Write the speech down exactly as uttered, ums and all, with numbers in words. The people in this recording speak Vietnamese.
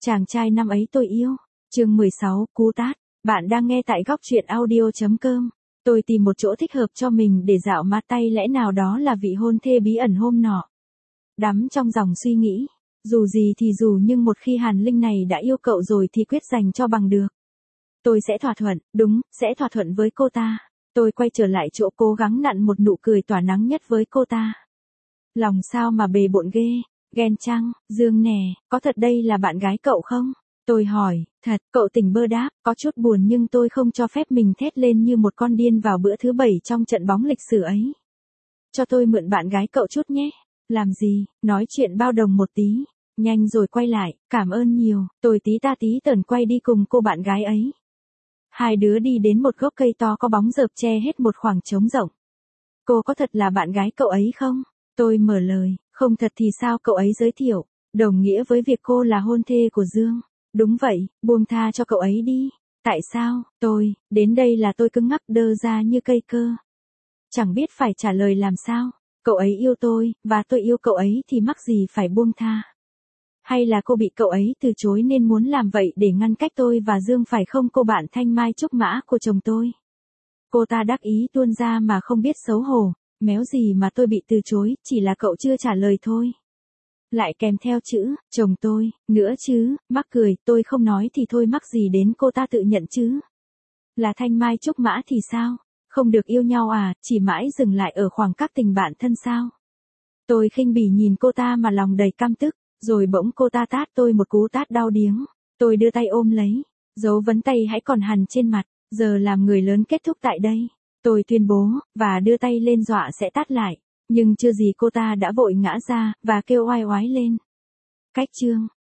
Chàng trai năm ấy tôi yêu. Chương mười sáu, cú tát. Bạn đang nghe tại góc truyện audio chấm com. Tôi tìm một chỗ thích hợp cho mình để dạo ma tay, lẽ nào đó là vị hôn thê bí ẩn hôm nọ. Đắm trong dòng suy nghĩ, dù gì thì dù nhưng một khi Hàn Linh này đã yêu cậu rồi thì quyết dành cho bằng được. Tôi sẽ thỏa thuận, đúng, sẽ thỏa thuận với cô ta. Tôi quay trở lại chỗ cố gắng nặn một nụ cười tỏa nắng nhất với cô ta. Lòng sao mà bề bộn ghê, ghen chăng, Dương nè, có thật đây là bạn gái cậu không? Tôi hỏi, thật, cậu tỉnh bơ đáp, có chút buồn nhưng tôi không cho phép mình thét lên như một con điên vào bữa thứ bảy trong trận bóng lịch sử ấy. Cho tôi mượn bạn gái cậu chút nhé. Làm gì, nói chuyện bao đồng một tí. Nhanh rồi quay lại, cảm ơn nhiều, tôi tí ta tí tởn quay đi cùng cô bạn gái ấy. Hai đứa đi đến một gốc cây to có bóng rợp che hết một khoảng trống rộng. Cô có thật là bạn gái cậu ấy không? Tôi mở lời, không thật thì sao cậu ấy giới thiệu, đồng nghĩa với việc cô là hôn thê của Dương. Đúng vậy, buông tha cho cậu ấy đi. Tại sao, tôi, đến đây là tôi cứng ngắc đơ ra như cây cơ. Chẳng biết phải trả lời làm sao, cậu ấy yêu tôi, và tôi yêu cậu ấy thì mắc gì phải buông tha. Hay là cô bị cậu ấy từ chối nên muốn làm vậy để ngăn cách tôi và Dương phải không cô bạn thanh mai trúc mã của chồng tôi? Cô ta đắc ý tuôn ra mà không biết xấu hổ, méo gì mà tôi bị từ chối, chỉ là cậu chưa trả lời thôi. Lại kèm theo chữ, chồng tôi, nữa chứ, mắc cười, tôi không nói thì thôi mắc gì đến cô ta tự nhận chứ. Là thanh mai trúc mã thì sao? Không được yêu nhau à, chỉ mãi dừng lại ở khoảng các tình bạn thân sao? Tôi khinh bỉ nhìn cô ta mà lòng đầy căm tức, rồi bỗng cô ta tát tôi một cú tát đau điếng. Tôi đưa tay ôm lấy, dấu vấn tay hãy còn hằn trên mặt, giờ làm người lớn kết thúc tại đây. Tôi tuyên bố, và đưa tay lên dọa sẽ tát lại. Nhưng chưa gì cô ta đã vội ngã ra, và kêu oai oái lên. Cách chương,